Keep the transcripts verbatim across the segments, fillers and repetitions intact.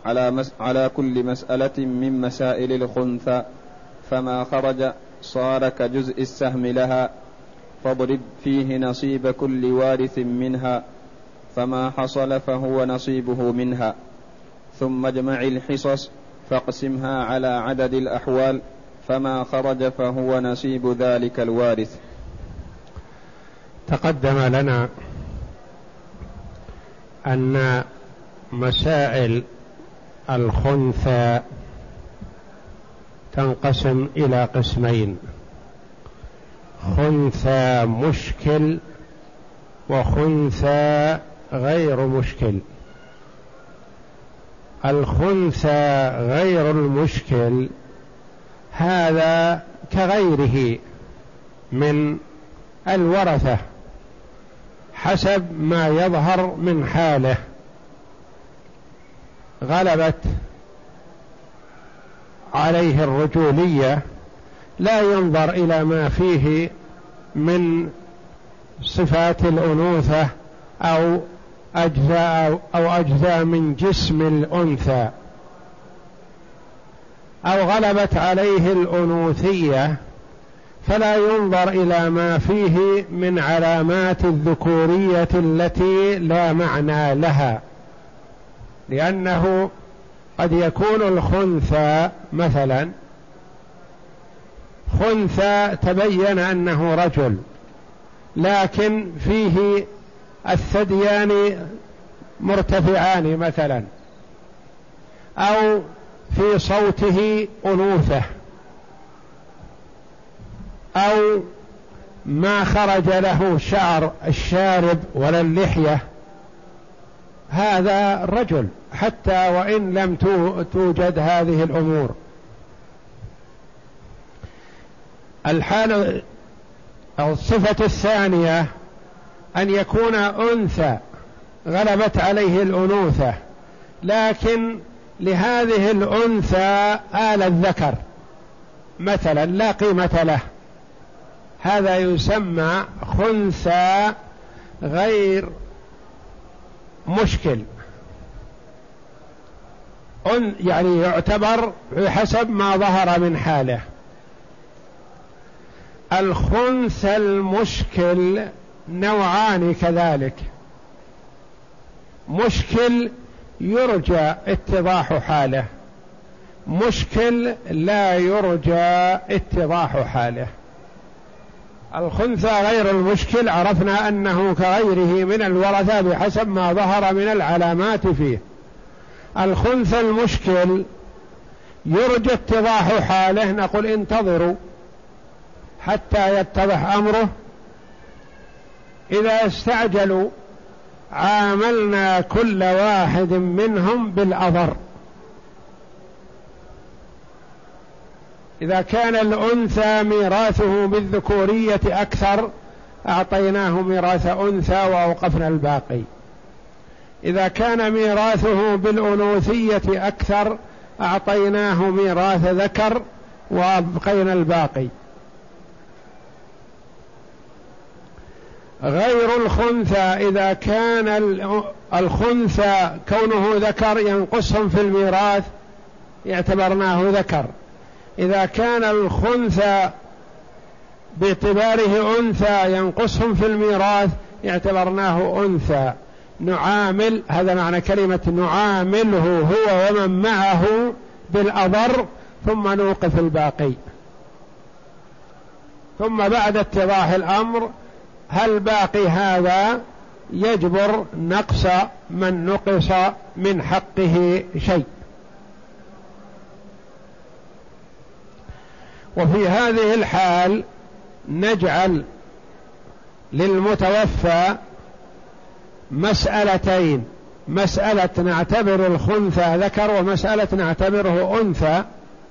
على, مس على كل مسألة من مسائل الخنثى، فما خرج صار كجزء السهم لها، فاضرب فيه نصيب كل وارث منها، فما حصل فهو نصيبه منها، ثم اجمع الحصص فاقسمها على عدد الأحوال، فما خرج فهو نصيب ذلك الوارث. تقدم لنا أن مسائل الخنثى تنقسم إلى قسمين: خنثى مشكل وخنثى غير مشكل. الخنثى غير المشكل هذا كغيره من الورثة حسب ما يظهر من حاله، غلبت عليه الرجولية لا ينظر إلى ما فيه من صفات الأنوثة أو أجزاء أو أجزاء من جسم الأنثى، أو غلبت عليه الأنوثية فلا ينظر إلى ما فيه من علامات الذكورية التي لا معنى لها، لأنه قد يكون الخنثى مثلا خنثى تبين أنه رجل لكن فيه الثديان مرتفعان مثلا، أو في صوته أنوثة، أو ما خرج له شعر الشارب ولا اللحية، هذا رجل حتى وإن لم توجد هذه الأمور. الحالة أو الصفة الثانية أن يكون أنثى غلبت عليه الأنوثة لكن لهذه الأنثى آل الذكر مثلا لا قيمة له، هذا يسمى خنثى غير مشكل، يعني يعتبر بحسب ما ظهر من حاله. الخنثى المشكل نوعان كذلك: مشكل يرجى اتضاح حاله، مشكل لا يرجى اتضاح حاله. الخنثى غير المشكل عرفنا أنه كغيره من الورثة بحسب ما ظهر من العلامات فيه. الخنثى المشكل يرجى اتضاح حاله، نقول انتظروا حتى يتضح أمره، إذا استعجلوا عاملنا كل واحد منهم بالأضر. إذا كان الأنثى ميراثه بالذكورية أكثر أعطيناه ميراث أنثى وأوقفنا الباقي، إذا كان ميراثه بالأنوثية أكثر أعطيناه ميراث ذكر وأبقينا الباقي. غير الخنثى إذا كان الخنثى كونه ذكر ينقصهم في الميراث اعتبرناه ذكر، إذا كان الخنثى باعتباره أنثى ينقصهم في الميراث اعتبرناه أنثى. نعامل، هذا معنى كلمة نعامله هو ومن معه بالأضر ثم نوقف الباقي. ثم بعد اتضاح الأمر هل باقي هذا يجبر نقص من نقص من حقه شيء. وفي هذه الحال نجعل للمتوفى مسألتين: مسألة نعتبر الخنثى ذكر ومسألة نعتبره أنثى،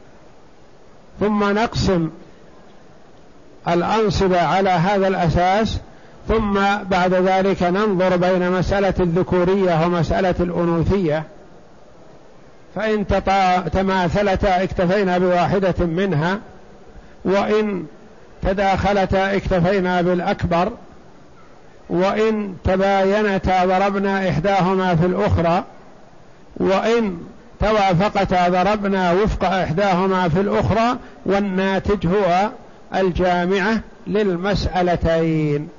ثم نقسم الأنصبة على هذا الأساس، ثم بعد ذلك ننظر بين مسألة الذكورية ومسألة الأنوثية، فإن تماثلتا اكتفينا بواحدة منها، وإن تداخلتا اكتفينا بالأكبر، وإن تباينتا ضربنا إحداهما في الأخرى، وإن توافقتا ضربنا وفق إحداهما في الأخرى، والناتج هو الجامعة للمسألتين.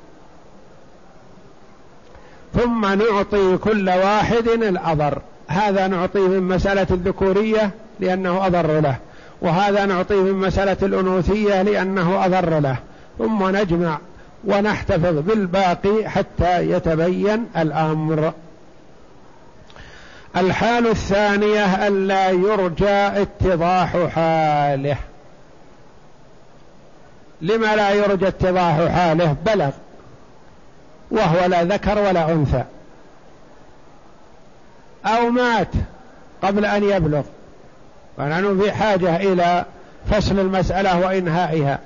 ثم نعطي كل واحد الأضر، هذا نعطيه من مسألة الذكورية لأنه أضر له، وهذا نعطيه من مسألة الأنوثية لأنه أضر له، ثم نجمع ونحتفظ بالباقي حتى يتبين الأمر. الحال الثانية ألا يرجى اتضاح حاله. لما لا يرجى اتضاح حاله؟ بلغ وهو لا ذكر ولا أنثى، أو مات قبل أن يبلغ، ونحن في حاجة إلى فصل المسألة وإنهائها.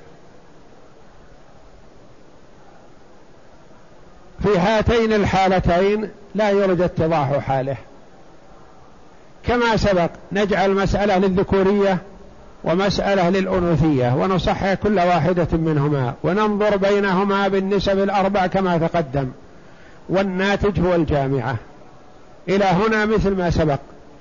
في هاتين الحالتين لا يرجى اتضاح حاله. كما سبق نجعل مسألة للذكورية ومسألة للأنوثية، ونصحح كل واحدة منهما وننظر بينهما بالنسب الأربع كما تقدم، والناتج هو الجامعة. إلى هنا مثل ما سبق.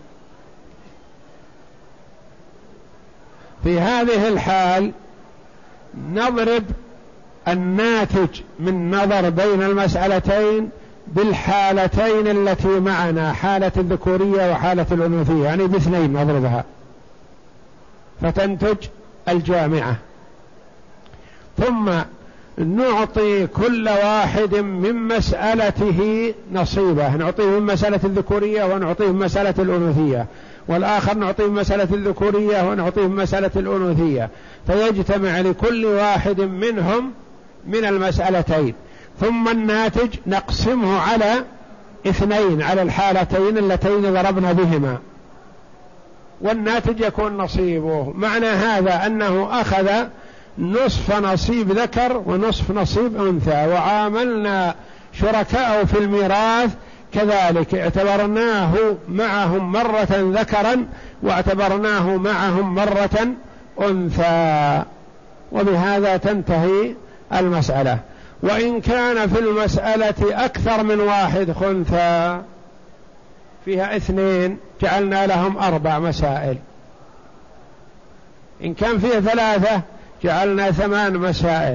في هذه الحال نضرب الناتج من نظر بين المسألتين بالحالتين التي معنا، حالة الذكورية وحالة الأنوثية، يعني باثنين نضربها فتنتج الجامعة. ثم نعطي كل واحد من مسألته نصيبه، نعطيه من مسألة الذكورية ونعطيه من مسألة الأنوثية، والآخر نعطيه من مسألة الذكورية ونعطيه من مسألة الأنوثية، فيجتمع لكل واحد منهم من المسألتين. ثم الناتج نقسمه على اثنين، على الحالتين اللتين ضربنا بهما، والناتج يكون نصيبه. معنى هذا أنه أخذ نصف نصيب ذكر ونصف نصيب أنثى، وعاملنا شركاء في الميراث كذلك، اعتبرناه معهم مرة ذكرا واعتبرناه معهم مرة أنثى، وبهذا تنتهي المسألة. وإن كان في المسألة أكثر من واحد خنثى، فيها اثنين، جعلنا لهم أربع مسائل. إن كان فيه ثلاثة جعلنا ثمان مسائل.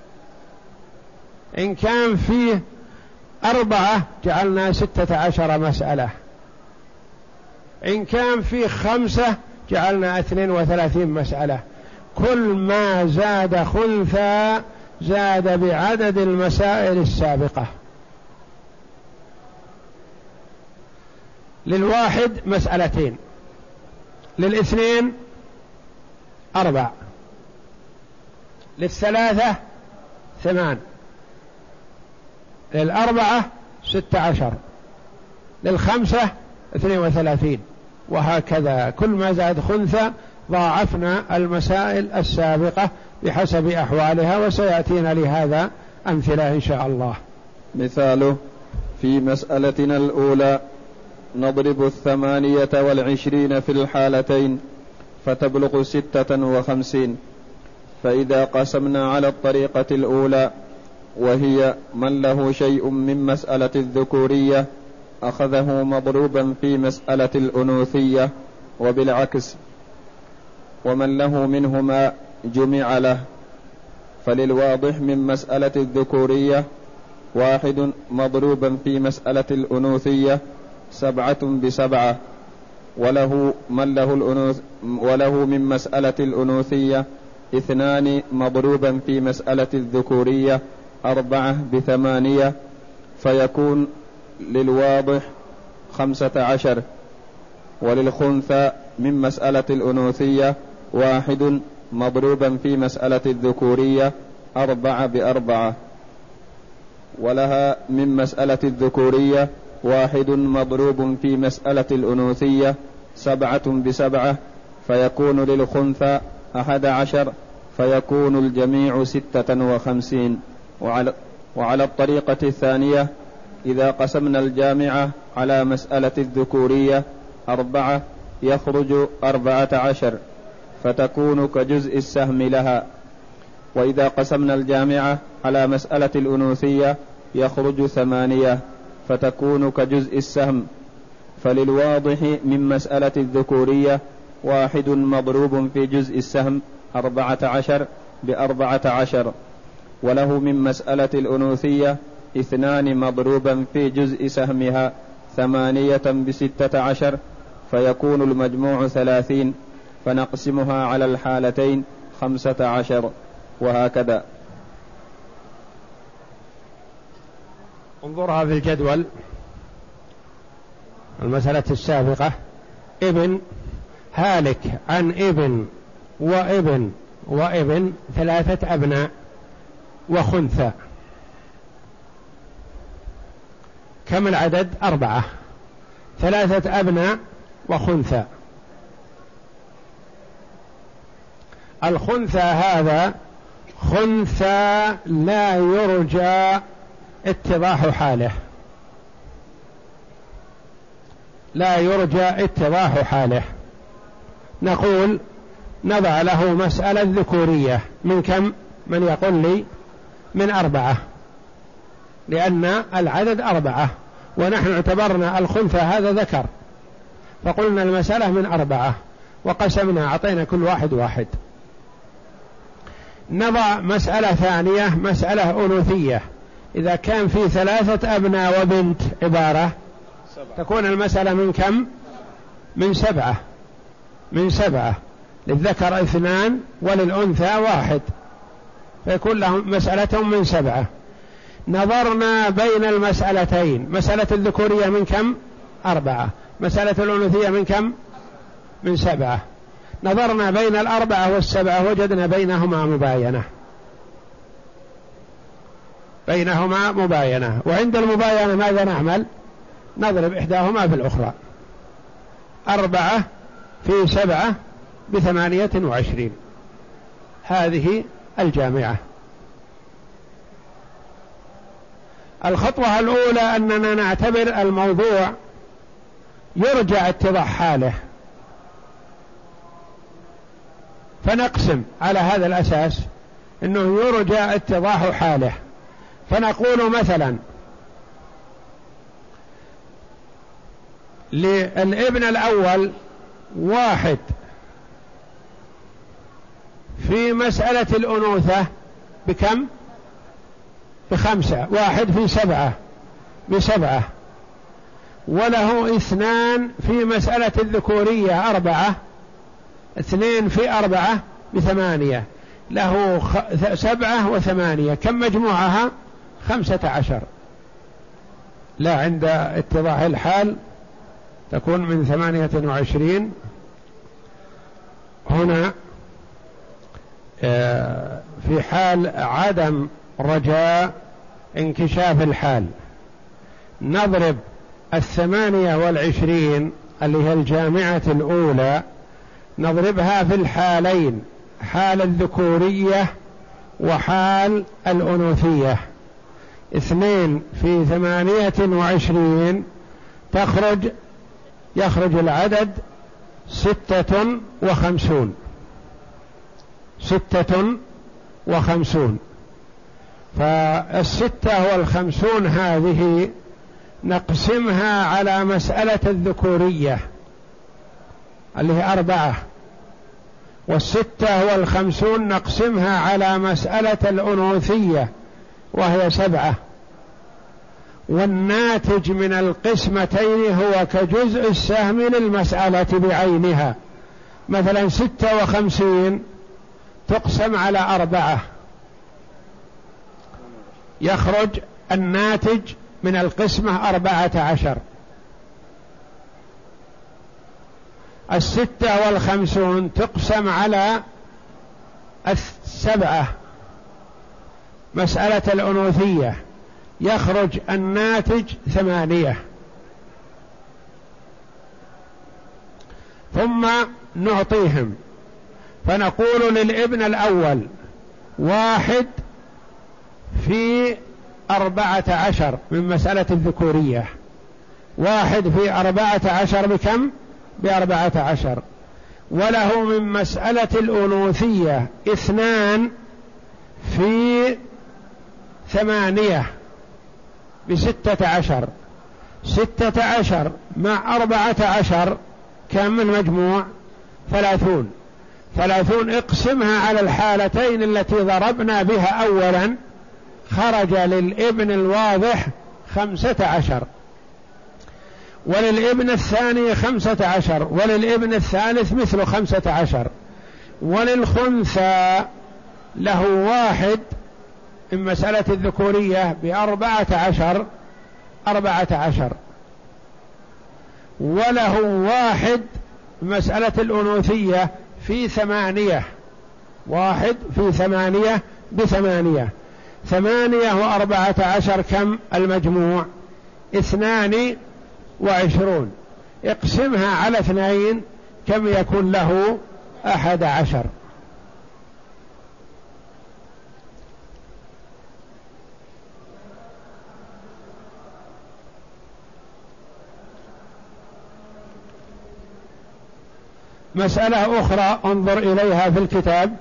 إن كان فيه أربعة جعلنا ستة عشر مسألة. إن كان فيه خمسة جعلنا اثنين وثلاثين مسألة. كل ما زاد خنثى زاد بعدد المسائل السابقة. للواحد مسألتين، للاثنين أربع، للثلاثة ثمان، للأربعة ستة عشر، للخمسة اثنين وثلاثين، وهكذا. كل ما زاد خنثى ضاعفنا المسائل السابقة بحسب أحوالها، وسيأتينا لهذا أمثلة إن شاء الله. مثاله: في مسألتنا الأولى نضرب الثمانية والعشرين في الحالتين فتبلغ ستة وخمسين، فإذا قسمنا على الطريقة الأولى وهي من له شيء من مسألة الذكورية أخذه مضروبا في مسألة الأنوثية، وبالعكس، ومن له منهما جمع له، فللواضح من مسألة الذكورية واحد مضروبا في مسألة الأنوثية سبعة بسبعة، وله من له الأنوث وله من مسألة الأنوثية اثنان مضروبا في مسألة الذكورية أربعة بثمانية، فيكون للواضح خمسة عشر. وللخنثى من مسألة الأنوثية واحد مضروبا في مسألة الذكورية أربعة بأربعة، ولها من مسألة الذكورية واحد مضروب في مسألة الأنوثية سبعة بسبعة، فيكون للخنثى أحد عشر، فيكون الجميع ستة وخمسين. وعلى, وعلى الطريقة الثانية إذا قسمنا الجامعة على مسألة الذكورية أربعة يخرج أربعة عشر، فتكون كجزء السهم لها. وإذا قسمنا الجامعة على مسألة الأنوثية يخرج ثمانية، فتكون كجزء السهم. فللواضح من مسألة الذكورية واحد مضروب في جزء السهم أربعة عشر بأربعة عشر، وله من مسألة الأنوثية اثنان مضروبا في جزء سهمها ثمانية بستة عشر، فيكون المجموع ثلاثين، فنقسمها على الحالتين خمسة عشر، وهكذا. انظرها في الجدول المسألة السابقة. ابن هالك عن ابن وابن وابن ثلاثة أبناء وخنثى، كم العدد؟ أربعة. ثلاثة أبناء وخنثى. الخنثى هذا خنثى لا يرجى اتضاح حاله، لا يرجى اتضاح حاله. نقول نضع له مسألة ذكورية من كم؟ من يقول لي؟ من أربعة، لأن العدد أربعة ونحن اعتبرنا الخنثى هذا ذكر، فقلنا المسألة من أربعة وقسمنا أعطينا كل واحد واحد. نضع مسألة ثانية، مسألة أنوثية. إذا كان في ثلاثة أبناء وبنت عبارة تكون المسألة من كم؟ من سبعة. من سبعة، للذكر اثنان وللأنثى واحد، فيكون لهم مسألتهم من سبعة. نظرنا بين المسألتين، مسألة الذكورية من كم؟ أربعة. مسألة الأنوثية من كم؟ من سبعة. نظرنا بين الأربعة والسبعة وجدنا بينهما مباينة، بينهما مباينة. وعند المباينة ماذا نعمل؟ نضرب إحداهما في الأخرى. أربعة في سبعة بثمانية وعشرين، هذه الجامعة. الخطوة الأولى أننا نعتبر الموضوع يرجى اتضاح حاله، فنقسم على هذا الأساس أنه يرجى اتضاح حاله. فنقول مثلا للابن الأول واحد في مسألة الأنوثة بكم؟ بخمسة. واحد في سبعة بسبعة. وله اثنان في مسألة الذكورية أربعة، اثنين في أربعة بثمانية، له خ... سبعة وثمانية، كم مجموعها؟ خمسة عشر. لا، عند اتضاح الحال تكون من ثمانية وعشرين. هنا في حال عدم رجاء انكشاف الحال نضرب الثمانية والعشرين اللي هي الجامعة الأولى، نضربها في الحالين، حال الذكورية وحال الأنوثية. اثنين في ثمانية وعشرين تخرج يخرج العدد ستة وخمسون. ستة وخمسون. فالستة والخمسون هذه نقسمها على مسألة الذكورية اللي هي أربعة، والستة والخمسون نقسمها على مسألة الأنوثية وهي سبعة، والناتج من القسمتين هو كجزء السهم للمسألة بعينها. مثلا ستة وخمسين تقسم على أربعة، يخرج الناتج من القسمة أربعة عشر. الستة والخمسون تقسم على السبعة، مسألة الأنوثية، يخرج الناتج ثمانية. ثم نعطيهم، فنقول للابن الأول واحد في أربعة عشر من مسألة الذكورية، واحد في أربعة عشر بكم؟ بأربعة عشر. وله من مسألة الأنوثية اثنان في ثمانية بستة عشر، ستة عشر مع أربعة عشر كم المجموع؟ ثلاثون. ثلاثون اقسمها على الحالتين التي ضربنا بها أولا، خرج للابن الواضح خمسة عشر، وللابن الثاني خمسة عشر، وللابن الثالث مثل خمسة عشر، وللخنثى له واحد من مسألة الذكورية بأربعة عشر أربعة عشر، وله واحد مسألة الأنوثية في ثمانية، واحد في ثمانية بثمانية، ثمانية وأربعة عشر كم المجموع؟ اثنان وعشرون. اقسمها على اثنين كم يكون له؟ أحد عشر. مسألة أخرى انظر إليها في الكتاب،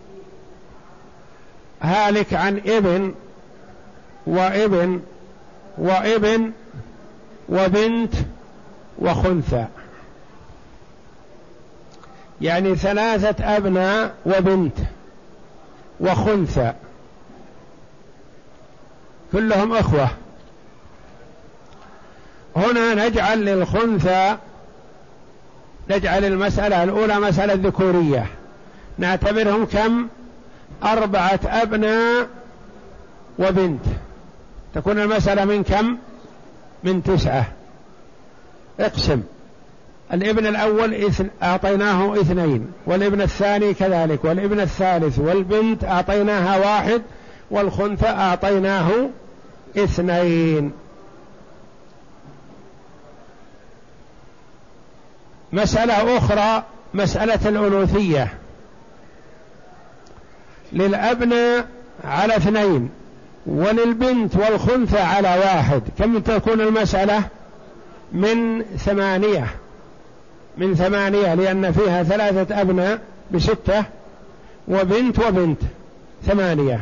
هالك عن ابن وابن وابن وبنت وخنثى، يعني ثلاثة أبناء وبنت وخنثى كلهم أخوة. هنا نجعل للخنثى، نجعل المسألة الأولى مسألة ذكورية، نعتبرهم كم؟ أربعة أبناء وبنت، تكون المسألة من كم؟ من تسعة. اقسم الابن الأول إثن... أعطيناه اثنين، والابن الثاني كذلك، والابن الثالث والبنت أعطيناها واحد، والخنثى أعطيناه اثنين. مسألة أخرى مسألة الأنوثية، للأبناء على اثنين، وللبنت والخنثى على واحد، كم تكون المسألة؟ من ثمانية، من ثمانية، لأن فيها ثلاثة أبناء بستة، وبنت وبنت ثمانية.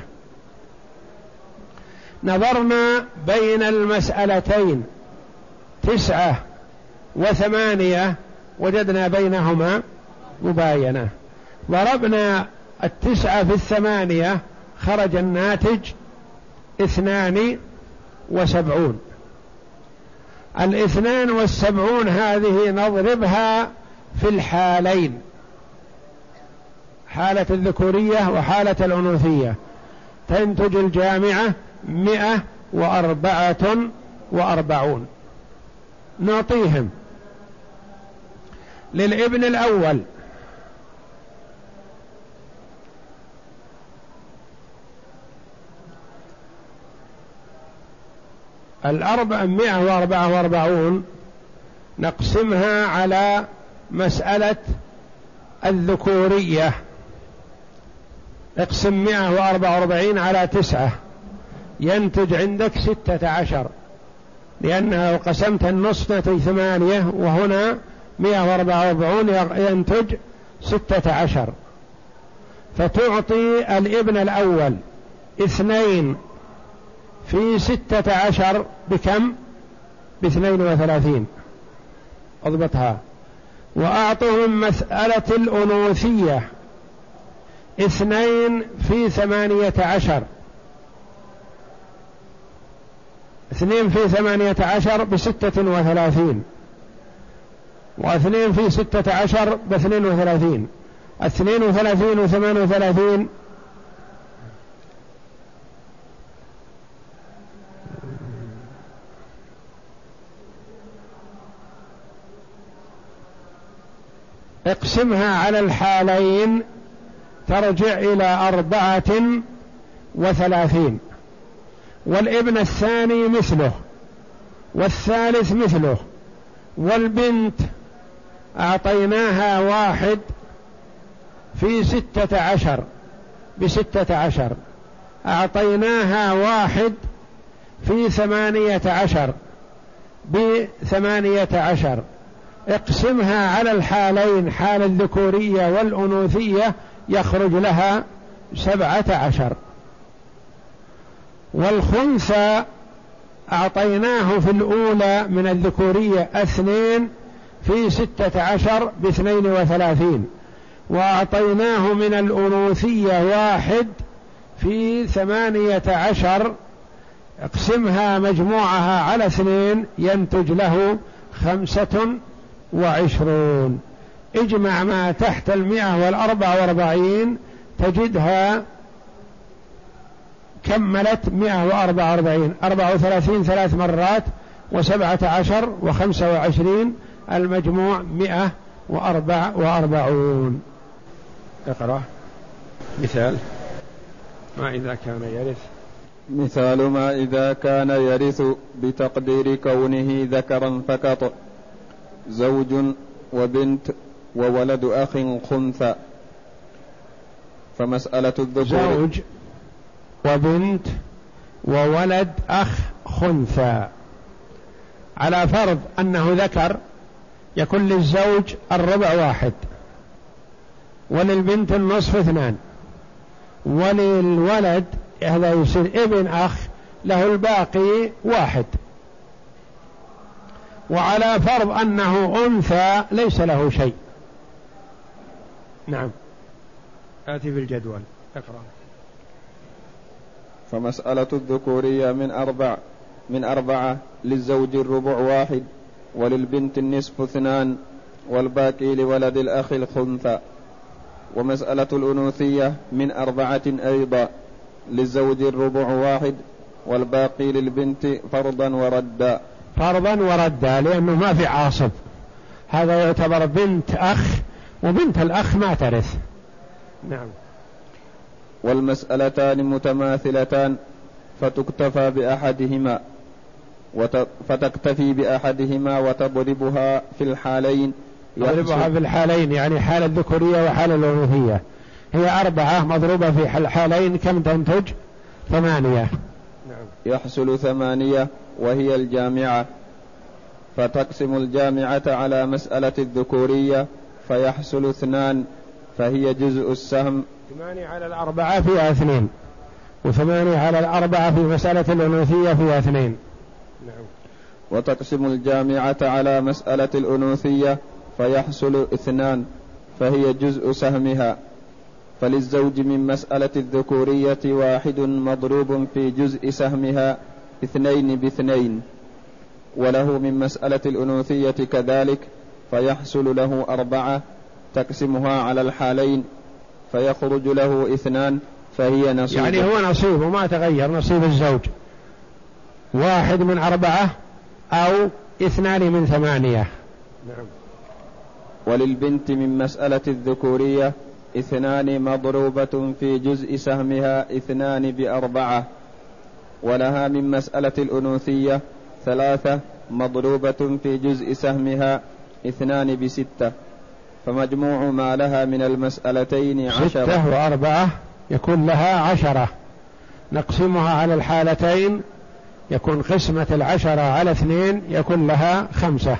نظرنا بين المسألتين تسعة وثمانية، وجدنا بينهما مباينة، ضربنا التسعة في الثمانية، خرج الناتج اثنان وسبعون. الاثنان والسبعون هذه نضربها في الحالين، حالة الذكورية وحالة الأنوثية، تنتج الجامعة مئة وأربعة وأربعون. نعطيهم للابن الأول الأربعمائة وأربعة وأربعون، نقسمها على مسألة الذكورية، اقسم مئة وأربعة وأربعين على تسعة، ينتج عندك ستة عشر، لأنه قسمت النصف نتج ثمانية، وهنا مئة وأربعة وأربعون ينتج ستة عشر، فتعطي الابن الأول اثنين في ستة عشر بكم؟ باثنين وثلاثين. اضبطها. وأعطهم مسألة الأنوثية اثنين في ثمانية عشر، اثنين في ثمانية عشر بستة وثلاثين، واثنين في ستة عشر باثنين وثلاثين، اثنين وثلاثين وثمان وثلاثين اقسمها على الحالين ترجع إلى أربعة وثلاثين، والابن الثاني مثله، والثالث مثله، والبنت أعطيناها واحد في ستة عشر بستة عشر، أعطيناها واحد في ثمانية عشر بثمانية عشر. اقسمها على الحالين، حال الذكورية والأنوثية، يخرج لها سبعة عشر. والخنثى أعطيناه في الأولى من الذكورية اثنين في ستة عشر باثنين وثلاثين، وأعطيناه من الأنوثية واحد في ثمانية عشر، اقسمها مجموعها على اثنين ينتج له خمسة وعشرون. اجمع ما تحت المئة والأربع واربعين تجدها كملت مئة وأربعة وأربعين، أربعة وثلاثين ثلاث مرات وسبعة عشر وخمسة وعشرين، المجموع مئة وأربع وأربعون. اقرأ مثال ما إذا كان يرث. مثال ما إذا كان يرث بتقدير كونه ذكرا فقط، زوج وبنت وولد أخ خنثى. فمسألة الذكور زوج وبنت وولد أخ خنثى، على فرض أنه ذكر يكون للزوج الربع واحد، وللبنت النصف اثنان، وللولد هذا يصير ابن أخ له الباقي واحد. وعلى فرض أنه أنثى ليس له شيء. نعم آتي في الجدول اقرأ. فمسألة الذكورية من أربع من أربعة، للزوج الربع واحد، وللبنت النصف اثنان، والباقي لولد الأخ الخنثى. ومسألة الأنوثية من أربعة أيضا، للزوج الربع واحد، والباقي للبنت فرضا وردا. فرضا وردا لأنه ما في عاصب، هذا يعتبر بنت أخ، وبنت الأخ ما ترث. نعم. والمسألتان متماثلتان فتكتفى بأحدهما وت... فتكتفي بأحدهما وتضربها في الحالين. تضربها في الحالين يعني حال الذكورية وحال الأنوثية، هي أربعة مضروبة في الحالين كم تنتج؟ ثمانية. نعم. يحصل ثمانية وهي الجامعة، فتقسم الجامعة على مسألة الذكورية فيحصل اثنان، فهي جزء السهم. ثمانية على الأربعة فيها اثنين، وثمانية على الأربعة في مسألة الأنوثية فيها اثنين. نعم. وتقسم الجامعة على مسألة الأنوثية فيحصل اثنان، فهي جزء سهمها. فللزوج من مسألة الذكورية واحد مضروب في جزء سهمها اثنين باثنين، وله من مسألة الأنوثية كذلك، فيحصل له أربعة تقسمها على الحالين فيخرج له اثنان، فهي نصيب. يعني هو نصيبه ما تغير، نصيب الزوج واحد من أربعة أو اثنان من ثمانية. نعم. وللبنت من مسألة الذكورية اثنان مضروبة في جزء سهمها اثنان بأربعة، ولها من مسألة الأنوثية ثلاثة مضروبة في جزء سهمها اثنان بستة، فمجموع ما لها من المسألتين عشرة. ستة وأربعة يكون لها عشرة، نقسمها على الحالتين يكون قسمة العشرة على اثنين يكون لها خمسة.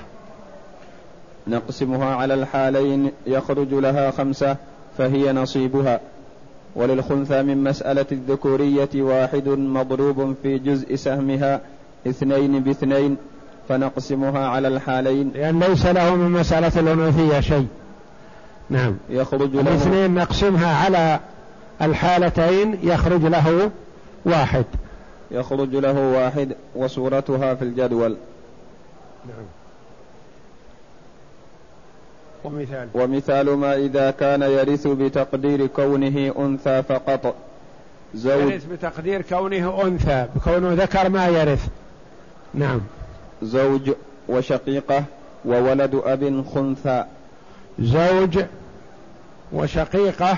نقسمها على الحالين يخرج لها خمسة، فهي نصيبها. وللخنثى من مسألة الذكورية واحد مضروب في جزء سهمها اثنين باثنين، فنقسمها على الحالين لأن ليس له من مسألة الأنوثية شيء. نعم. يخرج له الاثنين نقسمها على الحالتين يخرج له واحد. يخرج له واحد وصورتها في الجدول. نعم. ومثال ومثال ما إذا كان يرث بتقدير كونه أنثى فقط، زوج يرث بتقدير كونه أنثى، بكونه ذكر ما يرث. نعم. زوج وشقيقة وولد أب خنثى. زوج وشقيقة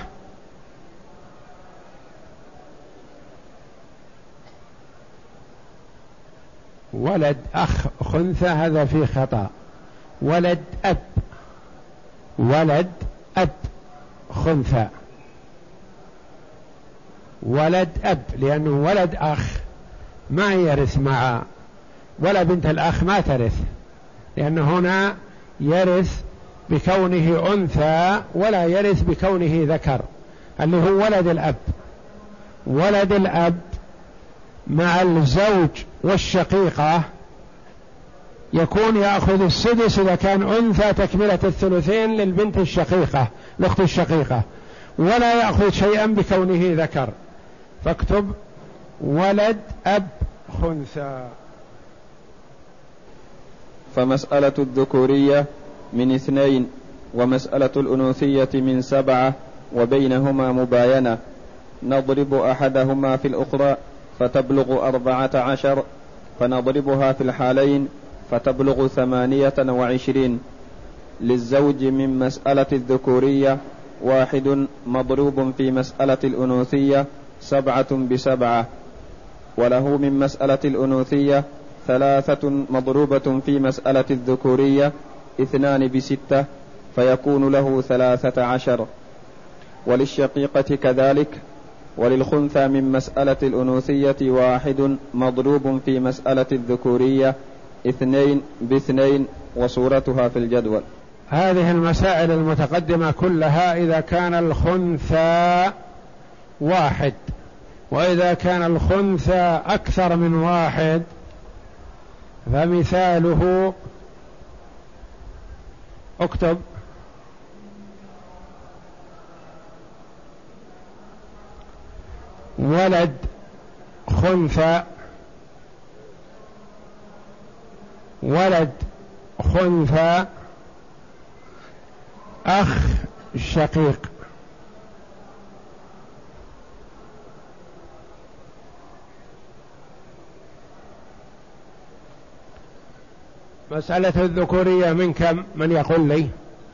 ولد أخ خنثى، هذا فيه خطأ. ولد أب، ولد أب خنثى، ولد أب، لأنه ولد أخ ما يرث مع، ولا بنت الأخ ما ترث، لأنه هنا يرث بكونه أنثى ولا يرث بكونه ذكر، اللي هو ولد الأب. ولد الأب مع الزوج والشقيقة يكون يأخذ السدس إذا كان أنثى تكملة الثلثين للبنت الشقيقة الأخت الشقيقة، ولا يأخذ شيئا بكونه ذكر. فاكتب ولد أب خنثى. فمسألة الذكورية من اثنين، ومسألة الأنوثية من سبعة، وبينهما مباينة، نضرب أحدهما في الأخرى فتبلغ أربعة عشر، فنضربها في الحالين فتبلغ ثمانية وعشرين. للزوج من مسألة الذكورية واحد مضروب في مسألة الأنوثية سبعة بسبعة، وله من مسألة الأنوثية ثلاثة مضروبة في مسألة الذكورية اثنان بستة، فيكون له ثلاثة عشر. وللشقيقة كذلك. وللخنثى من مسألة الأنوثية واحد مضروب في مسألة الذكورية اثنين باثنين، وصورتها في الجدول. هذه المسائل المتقدمة كلها إذا كان الخنثى واحد، وإذا كان الخنثى أكثر من واحد فمثاله اكتب ولد خنثى ولد خنثى أخ شقيق. مسألة الذكورية من كم؟ من يقول لي؟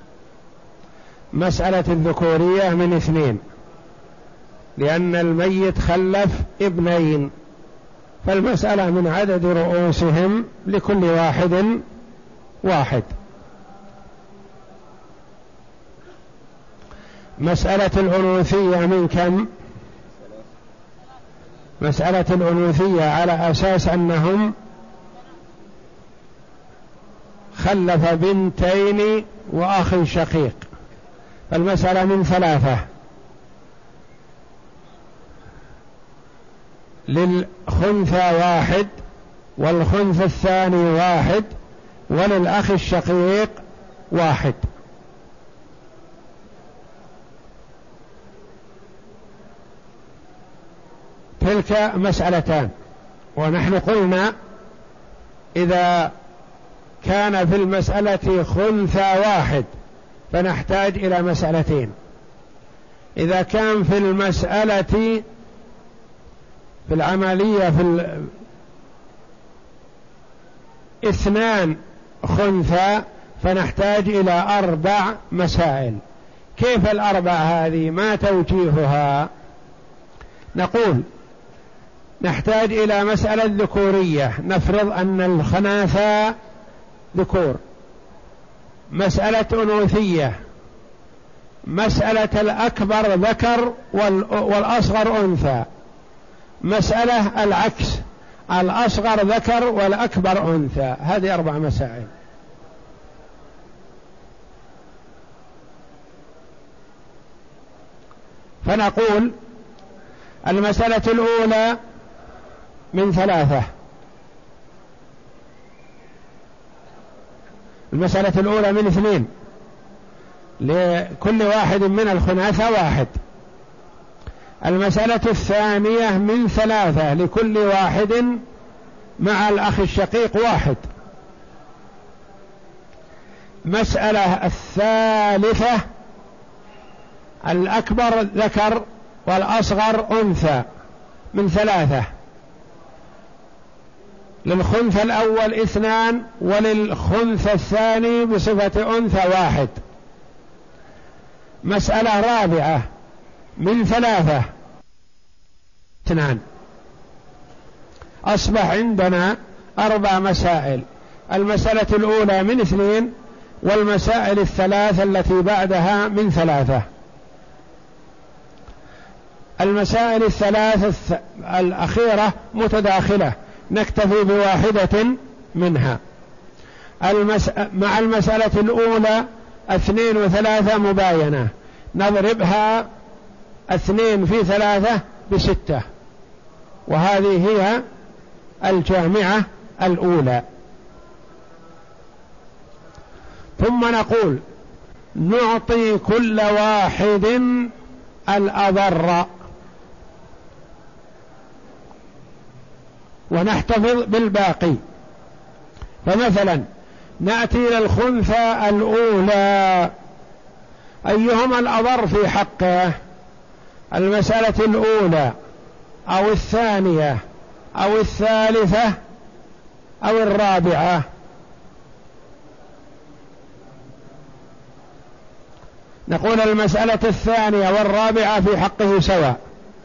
مسألة الذكورية من اثنين، لأن الميت خلف ابنين، فالمسألة من عدد رؤوسهم لكل واحد واحد. مسألة الأنوثية من كم؟ مسألة الأنوثية على أساس أنهم خلف بنتين وأخ شقيق، فالمسألة من ثلاثة. للخنثى واحد، والخنثى الثاني واحد، وللأخ الشقيق واحد. تلك مسألتان. ونحن قلنا إذا كان في المسألة خنثى واحد فنحتاج إلى مسألتين. إذا كان في المسألة في العملية في ال... اثنان خنثى فنحتاج إلى أربع مسائل. كيف الأربع هذه؟ ما توجيهها؟ نقول نحتاج إلى مسألة ذكورية، نفرض أن الخناثى ذكور. مسألة أنوثية، مسألة الأكبر ذكر والأصغر أنثى. مسألة العكس، الأصغر ذكر والأكبر أنثى. هذه أربع مسائل. فنقول المسألة الأولى من ثلاثة. المسألة الأولى من اثنين، لكل واحد من الخناثة واحد. المسألة الثانية من ثلاثة، لكل واحد مع الأخ الشقيق واحد. مسألة الثالثة الأكبر ذكر والأصغر أنثى من ثلاثة، للخنثى الأول اثنان وللخنثى الثاني بصفة أنثى واحد. مسألة رابعة من ثلاثة اثنان. أصبح عندنا أربع مسائل. المسألة الأولى من اثنين، والمسائل الثلاثة التي بعدها من ثلاثة. المسائل الثلاث الأخيرة متداخلة، نكتفي بواحدة منها. المس... مع المسألة الأولى اثنين وثلاثة مباينة، نضربها اثنين في ثلاثة بستة، وهذه هي الجامعة الأولى. ثم نقول نعطي كل واحد الأضر ونحتفظ بالباقي. فمثلا نأتي إلى الخنثى الأولى، أيهما الأضر في حقه؟ المسألة الأولى أو الثانية أو الثالثة أو الرابعة؟ نقول المسألة الثانية والرابعة في حقه سواء،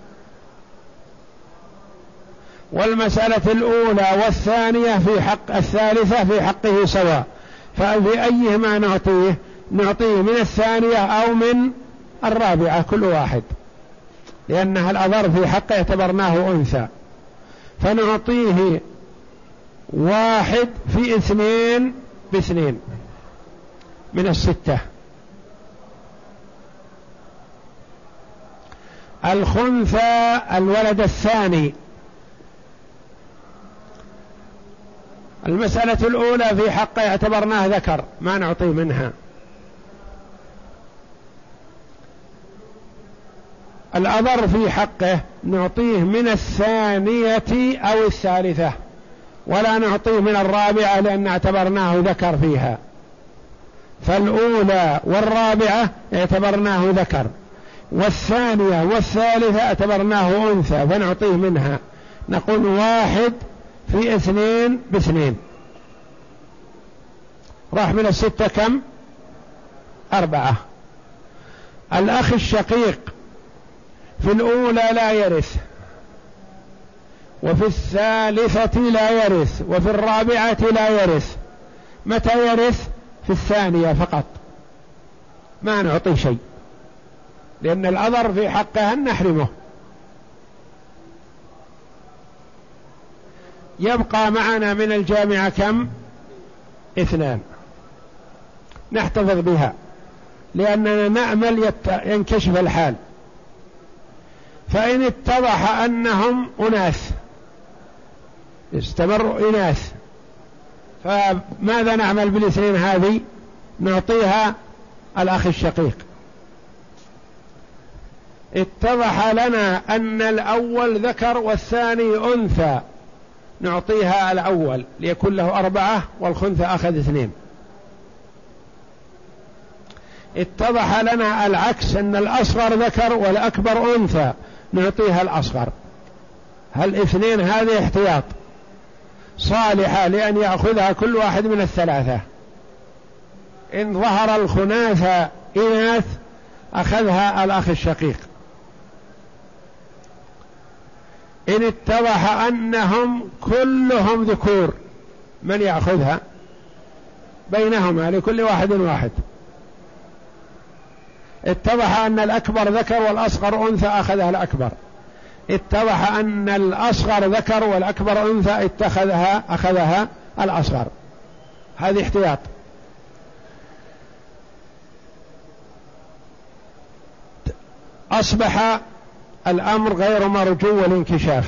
والمسألة الأولى والثانية في حق الثالثة في حقه سواء، ففي أيهما نعطيه؟ نعطيه من الثانية أو من الرابعة كل واحد، لأنها الأضر في حقه اعتبرناه أنثى، فنعطيه واحد في اثنين باثنين من الستة. الخنثى الولد الثاني، المسألة الأولى في حقه اعتبرناه ذكر ما نعطي منها، الأضر في حقه نعطيه من الثانية أو الثالثة، ولا نعطيه من الرابعة لأن اعتبرناه ذكر فيها، فالأولى والرابعة اعتبرناه ذكر، والثانية والثالثة اعتبرناه أنثى فنعطيه منها. نقول واحد في اثنين باثنين، راح من الستة كم؟ أربعة. الأخ الشقيق في الأولى لا يرث، وفي الثالثة لا يرث، وفي الرابعة لا يرث. متى يرث؟ في الثانية فقط، ما نعطي شيء، لأن الأضر في حقه أن نحرمه. يبقى معنا من الجامعة كم؟ اثنان، نحتفظ بها لأننا نأمل يت... ينكشف الحال. فإن اتضح أنهم أناث استمروا إناث، فماذا نعمل بالاثنين هذه؟ نعطيها الأخ الشقيق. اتضح لنا أن الأول ذكر والثاني أنثى، نعطيها الأول ليكون له أربعة والخنثى أخذ اثنين. اتضح لنا العكس أن الأصغر ذكر والأكبر أنثى، نعطيها الأصغر. هل اثنين هذه احتياط صالحة لأن يأخذها كل واحد من الثلاثة. إن ظهر الخناثة إناث أخذها الأخ الشقيق. إن اتضح أنهم كلهم ذكور من يأخذها؟ بينهما لكل واحد واحد. اتضح أن الأكبر ذكر والأصغر أنثى أخذها الأكبر. اتضح أن الأصغر ذكر والأكبر أنثى اتخذها أخذها الأصغر. هذه احتياط. أصبح الأمر غير مرجو الانكشاف.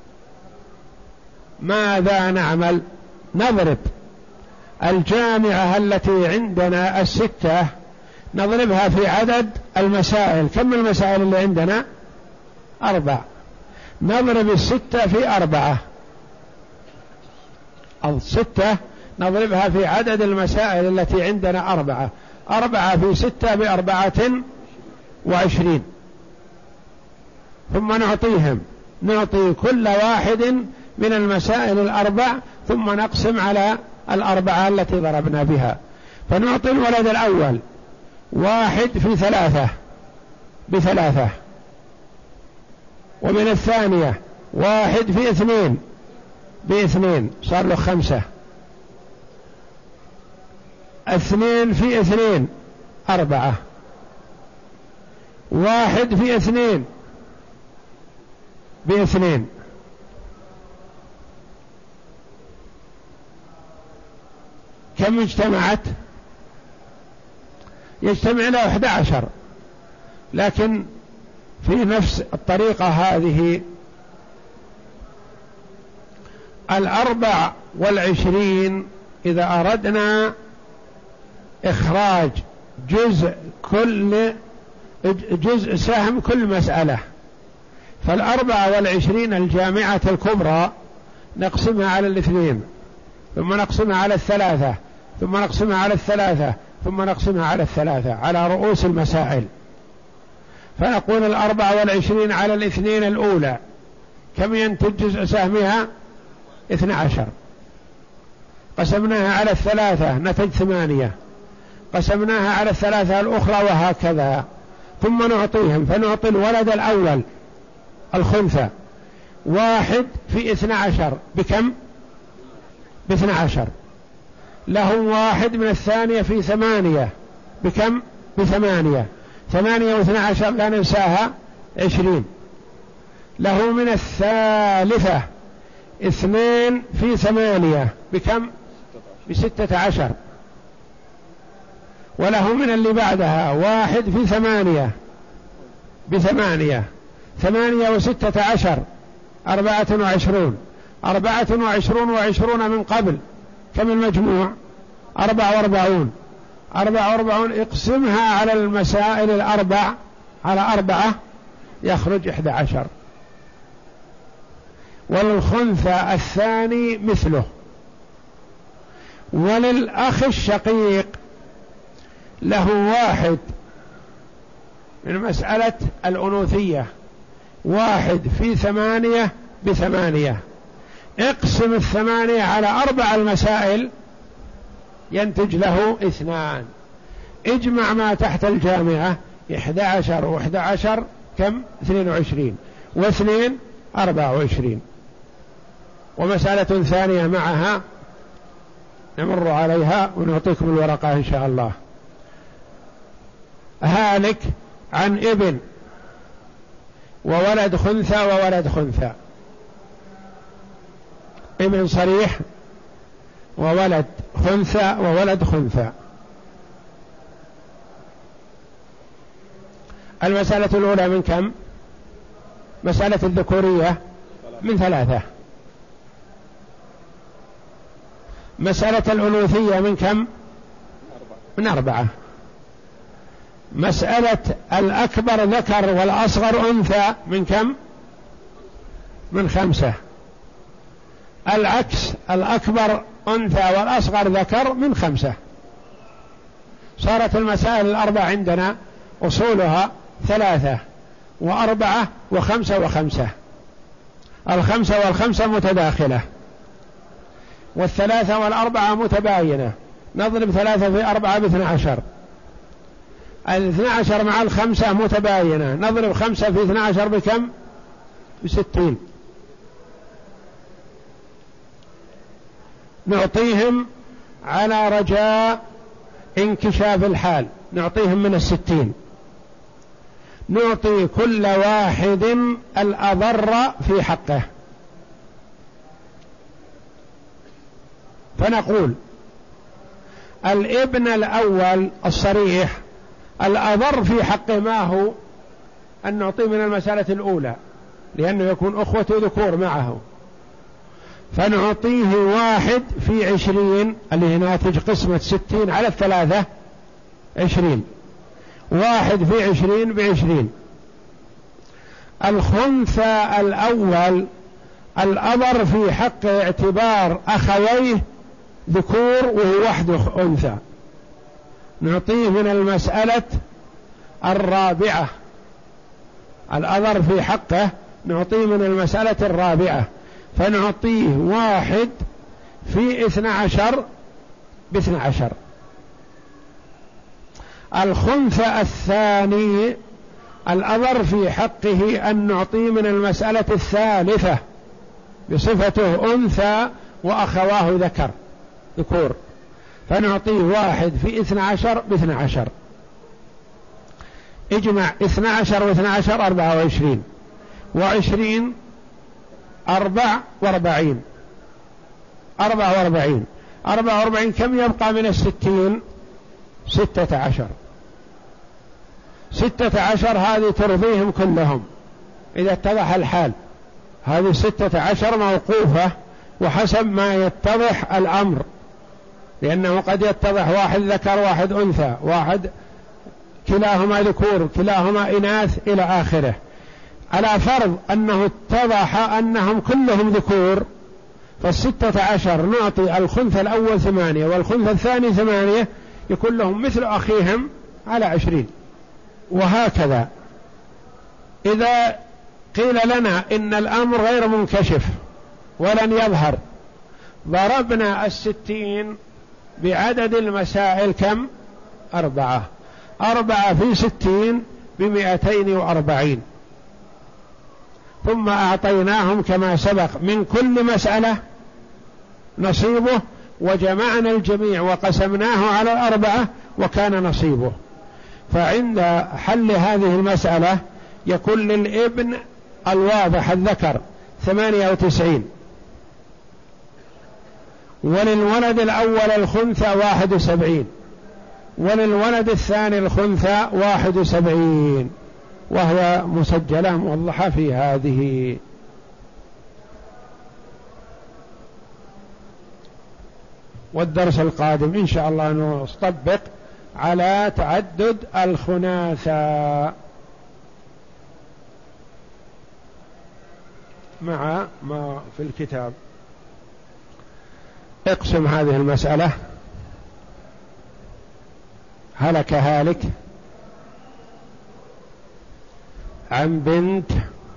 ماذا نعمل؟ نضرب الجامعة التي عندنا الستة، نضربها في عدد المسائل. كم المسائل اللي عندنا؟ أربع. نضرب الستة في أربعة، الستة نضربها في عدد المسائل التي عندنا أربعة. أربعة في ستة بأربعة وعشرين. ثم نعطيهم، نعطي كل واحد من المسائل الأربع ثم نقسم على الأربعة التي ضربنا بها. فنعطي الولد الأول واحد في ثلاثة بثلاثة، ومن الثانية واحد في اثنين باثنين صار له خمسة. اثنين في اثنين أربعة. واحد في اثنين باثنين. كم اجتمعت؟ يجتمع له أحد عشر، لكن في نفس الطريقة هذه الأربع والعشرين إذا أردنا إخراج جزء كل جزء سهم كل مسألة، فالأربعة والعشرين الجامعة الكبرى نقسمها على الاثنين، ثم نقسمها على الثلاثة، ثم نقسمها على الثلاثة، ثم نقسمها على الثلاثة على رؤوس المسائل. فنقول الأربعة والعشرين على الاثنين الأولى كم ينتج جزء سهمها؟ اثنى عشر. قسمناها على الثلاثة نتج ثمانية، قسمناها على الثلاثة الأخرى، وهكذا. ثم نعطيهم، فنعطي الولد الأول الخنثى واحد في اثنى عشر بكم؟ باثنى عشر. له واحد من الثانية في ثمانية بكم؟ بثمانية. ثمانية واثنى عشر لا ننساها عشرين. له من الثالثة اثنين في ثمانية بكم؟ بستة عشر. وله من اللي بعدها واحد في ثمانية بثمانية. ثمانية وستة عشر أربعة وعشرون. أربعة وعشرون وعشرون من قبل كم المجموع؟ أربعة وأربعون. أربعة وأربعون اقسمها على المسائل الأربع على أربعة يخرج إحدى عشر. وللخنثى الثاني مثله. وللأخ الشقيق له واحد من مسألة الأنوثية، واحد في ثمانية بثمانية. اقسم الثمانية على أربع المسائل ينتج له اثنان. اجمع ما تحت الجامعة إحدى عشر وإحدى عشر كم؟ اثنين وعشرين، واثنين أربعة وعشرين. ومسألة ثانية معها نمر عليها ونعطيكم الورقة إن شاء الله. هالك عن ابن وولد خنثى وولد خنثى. ابن صريح وولد خنثى وولد خنثى. المسألة الأولى من كم؟ مسألة الذكورية من ثلاثة. مسألة الأنوثية من كم؟ من أربعة. مسألة الأكبر ذكر والأصغر أنثى من كم؟ من خمسة. العكس، الأكبر أنثى والأصغر ذكر من خمسة. صارت المسائل الأربع عندنا أصولها ثلاثة وأربعة وخمسة وخمسة. الخمسة والخمسة متداخلة، والثلاثة والأربعة متباينة. نضرب ثلاثة في أربعة باثنى عشر. الاثنى عشر مع الخمسة متباينة، نضرب خمسة في اثنى عشر بكم؟ بستين. نعطيهم على رجاء انكشاف الحال، نعطيهم من الستين. نعطي كل واحد الأضر في حقه. فنقول الابن الأول الصريح الأضر في حقه ما هو؟ أن نعطيه من المسألة الأولى لأنه يكون أخوة ذكور معه، فنعطيه واحد في عشرين اللي هي ناتج قسمة ستين على الثلاثة عشرين. واحد في عشرين بعشرين. الخنثى الأول الأضر في حق اعتبار أخويه ذكور وهو وحده أنثى، نعطيه من المسألة الرابعة. الأضر في حقه نعطيه من المسألة الرابعة، فنعطيه واحد في اثنى عشر باثنى عشر. الخنثى الثاني الأضر في حقه أن نعطيه من المسألة الثالثة بصفته أنثى وأخواه ذكر ذكور، فنعطيه واحد في اثنى عشر باثنى عشر. اجمع اثنى عشر واثنى عشر أربعة وعشرين، وعشرين أربع واربعين. أربعة واربعين. أربعة واربعين كم يبقى من الستين؟ ستة عشر. ستة عشر هذه ترضيهم كلهم إذا اتضح الحال. هذه ستة عشر موقوفة وحسب ما يتضح الأمر، لأنه قد يتضح واحد ذكر واحد أنثى، واحد كلاهما ذكور كلاهما إناث إلى آخره. على فرض أنه اتضح أنهم كلهم ذكور، فالستة عشر نعطي الخنثى الأول ثمانية والخنثى الثاني ثمانية، يكون لهم مثل أخيهم على عشرين. وهكذا إذا قيل لنا إن الأمر غير منكشف ولن يظهر، ضربنا الستين بعدد المسائل كم؟ أربعة، أربعة في ستين بمئتين وأربعين، ثم أعطيناهم كما سبق من كل مسألة نصيبه، وجمعنا الجميع وقسمناه على الأربعة وكان نصيبه. فعند حل هذه المسألة يكون للابن الواضح الذكر ثمانية وتسعين، وللولد الأول الخنثى واحد وسبعين، وللولد الثاني الخنثى واحد وسبعين، وهي مسجلة موضحة في هذه. والدرس القادم إن شاء الله نطبق على تعدد الخناثة مع ما في الكتاب. اقسم هذه المسألة. هلك هالك عن بنت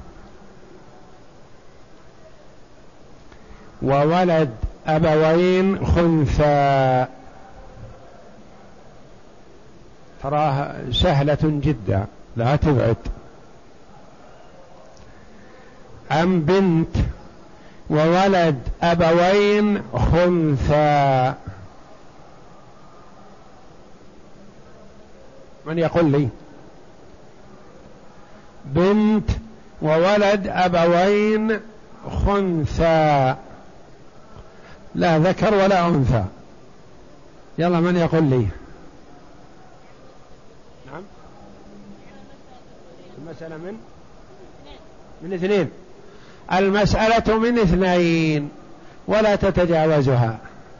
وولد أبوين خنثى. تراها سهلة جدا لا تبعد. عن بنت وولد أبوين خنثى. من يقول لي؟ بنت وولد أبوين خنثى، لا ذكر ولا أنثى. يلا من يقول لي؟ نعم المسألة من من اثنين. المسألة من اثنين ولا تتجاوزها.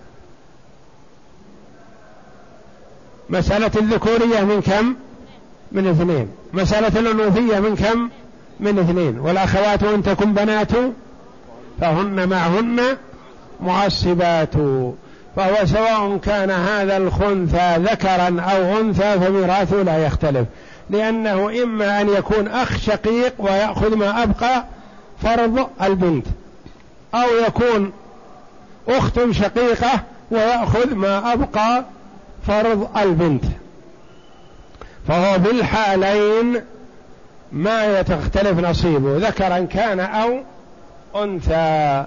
مسألة الذكورية من كم؟ من اثنين. مسألة الأنوثية من كم؟ من اثنين. والأخوات إن تكن بنات فهن معهن معصبات. فهو سواء كان هذا الخنثى ذكرا أو أنثى فميراثه لا يختلف، لأنه إما أن يكون أخ شقيق ويأخذ ما أبقى فرض البنت، أو يكون أخت شقيقة ويأخذ ما أبقى فرض البنت. فهو بالحالين ما يتختلف نصيبه ذكرا كان أو أنثى.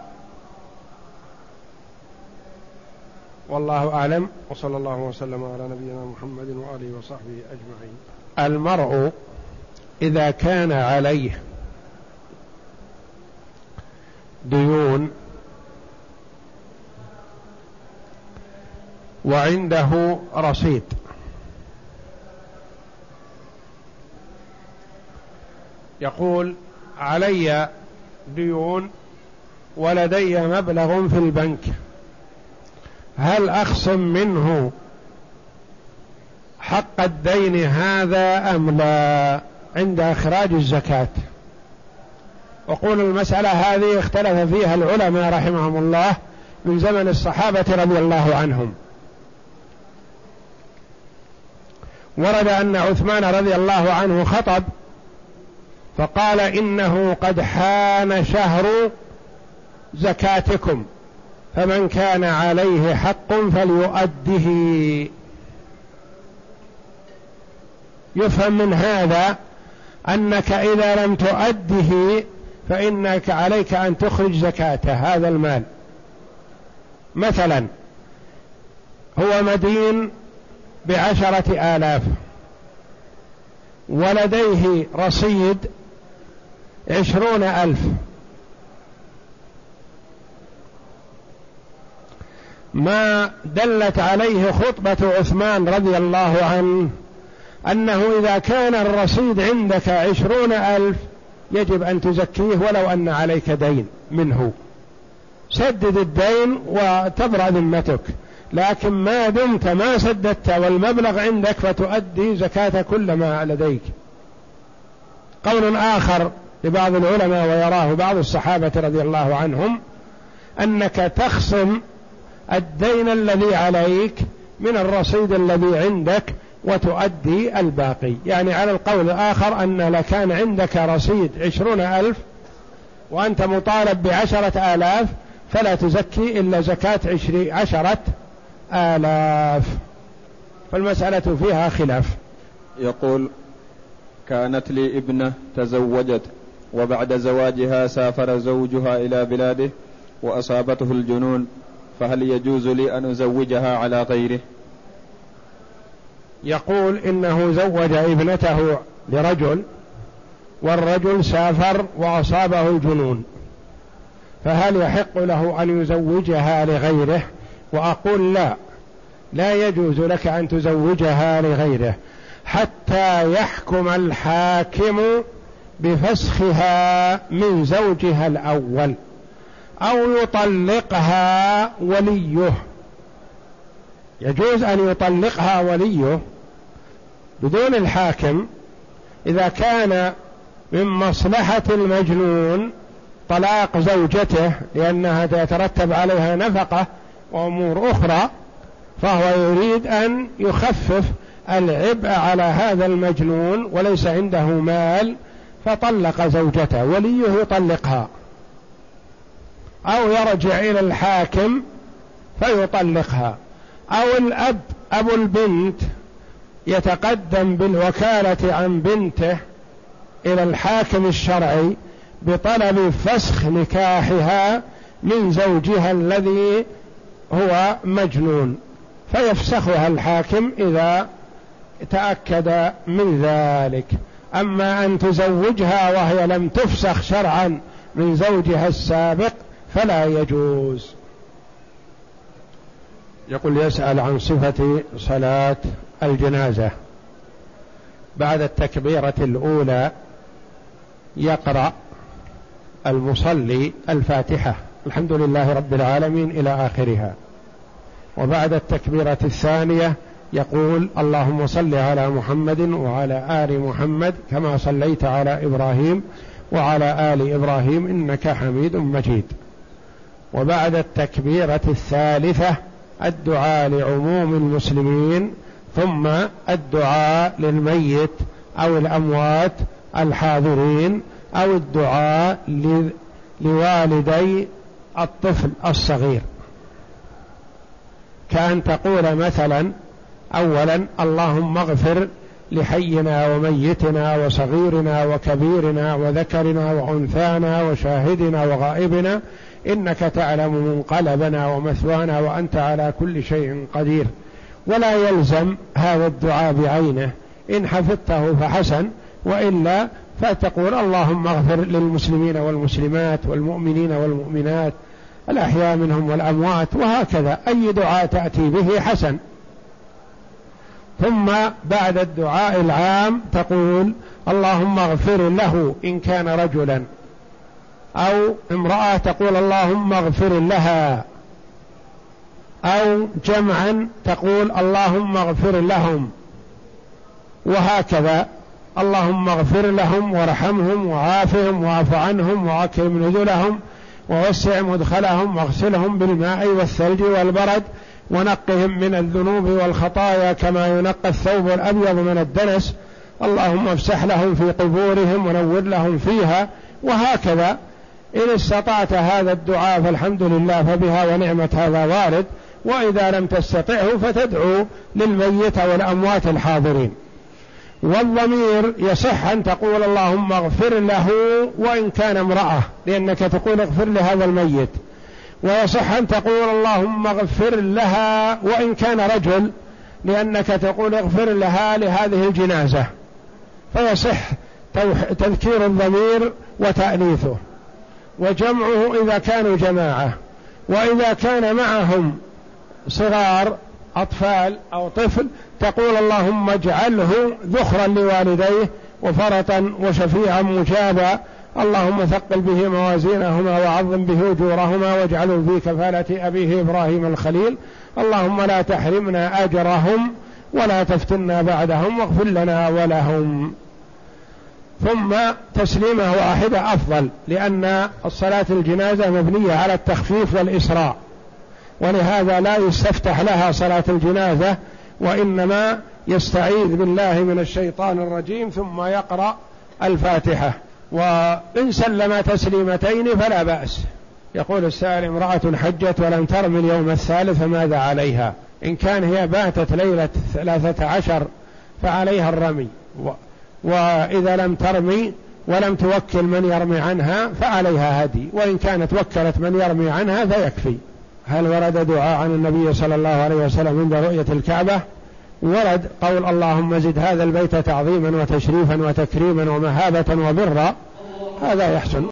والله أعلم، وصلى الله وسلم على نبينا محمد وآله وصحبه أجمعين. المرء إذا كان عليه ديون وعنده رصيد، يقول علي ديون ولدي مبلغ في البنك، هل أخصم منه حق الدين هذا أم لا عند إخراج الزكاة؟ وقول المسألة هذه اختلف فيها العلماء رحمهم الله من زمن الصحابة رضي الله عنهم. ورد أن عثمان رضي الله عنه خطب فقال إنه قد حان شهر زكاتكم فمن كان عليه حق فليؤده. يفهم من هذا أنك إذا لم تؤده فإنك عليك أن تخرج زكاة هذا المال. مثلا هو مدين بعشرة آلاف ولديه رصيد عشرون ألف، ما دلت عليه خطبة عثمان رضي الله عنه أنه إذا كان الرصيد عندك عشرون ألف يجب أن تزكيه ولو أن عليك دين منه، سدد الدين وتبرأ ذمتك، لكن ما دمت ما سددت والمبلغ عندك فتؤدي زكاة كل ما لديك. قول آخر لبعض العلماء ويراه بعض الصحابة رضي الله عنهم أنك تخصم الدين الذي عليك من الرصيد الذي عندك وتؤدي الباقي. يعني على القول الآخر أن لكان عندك رصيد عشرون ألف وأنت مطالب بعشرة آلاف فلا تزكي إلا زكاة عشرة آلاف. فالمسألة فيها خلاف. يقول: كانت لي ابنة تزوجت وبعد زواجها سافر زوجها إلى بلاده وأصابته الجنون، فهل يجوز لي أن أزوجها على غيره؟ يقول إنه زوج ابنته لرجل والرجل سافر وأصابه الجنون، فهل يحق له أن يزوجها لغيره؟ وأقول لا، لا يجوز لك أن تزوجها لغيره حتى يحكم الحاكم بفسخها من زوجها الأول أو يطلقها وليه. يجوز أن يطلقها وليه بدون الحاكم إذا كان من مصلحة المجنون طلاق زوجته لأنها يترتب عليها نفقة وأمور أخرى، فهو يريد أن يخفف العبء على هذا المجنون وليس عنده مال فطلق زوجته، وليه يطلقها، أو يرجع إلى الحاكم فيطلقها، أو الأب أبو البنت يتقدم بالوكالة عن بنته إلى الحاكم الشرعي بطلب فسخ نكاحها من زوجها الذي هو مجنون، فيفسخها الحاكم إذا تأكد من ذلك. أما أن تزوجها وهي لم تفسخ شرعا من زوجها السابق فلا يجوز. يقول: يسأل عن صفة صلاة الجنازة. بعد التكبيرة الأولى يقرأ المصلي الفاتحة الحمد لله رب العالمين إلى آخرها، وبعد التكبيرة الثانية يقول: اللهم صل على محمد وعلى آل محمد كما صليت على إبراهيم وعلى آل إبراهيم إنك حميد مجيد. وبعد التكبيرة الثالثة الدعاء لعموم المسلمين، ثم الدعاء للميت أو الأموات الحاضرين، أو الدعاء لوالدي الطفل الصغير، كأن تقول مثلا: أولا اللهم اغفر لحينا وميتنا وصغيرنا وكبيرنا وذكرنا وأنثانا وشاهدنا وغائبنا إنك تعلم منقلبنا ومثوانا وأنت على كل شيء قدير. ولا يلزم هذا الدعاء بعينه، إن حفظته فحسن، وإلا فتقول: اللهم اغفر للمسلمين والمسلمات والمؤمنين والمؤمنات الأحياء منهم والأموات، وهكذا أي دعاء تأتي به حسن. ثم بعد الدعاء العام تقول: اللهم اغفر له إن كان رجلا، أو امرأة تقول: اللهم اغفر لها، أو جمعا تقول: اللهم اغفر لهم، وهكذا. اللهم اغفر لهم وارحمهم وعافهم واعف عنهم وأكرم نزلهم ووسع مدخلهم واغسلهم بالماء والثلج والبرد ونقهم من الذنوب والخطايا كما ينقى الثوب الأبيض من الدنس. اللهم افسح لهم في قبورهم ونور لهم فيها، وهكذا. إن استطعت هذا الدعاء فالحمد لله، فبها ونعمة هذا وارد. وإذا لم تستطعه فتدعو للميت والأموات الحاضرين. والضمير يصح أن تقول: اللهم اغفر له وإن كان امرأة، لأنك تقول اغفر لهذا الميت. ويصح أن تقول: اللهم اغفر لها وإن كان رجل، لأنك تقول اغفر لها لهذه الجنازة، فيصح تذكير الضمير وتأنيثه. وجمعه إذا كانوا جماعة، وإذا كان معهم صغار أطفال أو طفل تقول: اللهم اجعله ذخرا لوالديه وفرطا وشفيعا مجابا اللهم ثقل به موازينهما وعظم به أجورهما واجعله في كفالة أبيه إبراهيم الخليل. اللهم لا تحرمنا أجرهم ولا تفتنا بعدهم واغفر لنا ولهم. ثم تسليمة واحدة أفضل، لأن الصلاة الجنازة مبنية على التخفيف والإسراء، ولهذا لا يستفتح لها صلاة الجنازة، وإنما يستعيذ بالله من الشيطان الرجيم ثم يقرأ الفاتحة. وإن سلم تسليمتين فلا بأس. يقول السائل: امرأة حجت ولم ترمي اليوم الثالث فماذا عليها؟ إن كان هي باتت ليلة ثلاثة عشر فعليها الرمي، و... وإذا لم ترمي ولم توكل من يرمي عنها فعليها هدي، وإن كانت وكلت من يرمي عنها فيكفي. هل ورد دعاء عن النبي صلى الله عليه وسلم عند رؤية الكعبة؟ ورد قول: اللهم زد هذا البيت تعظيما وتشريفا وتكريما ومهابة وبرا، هذا يحسن.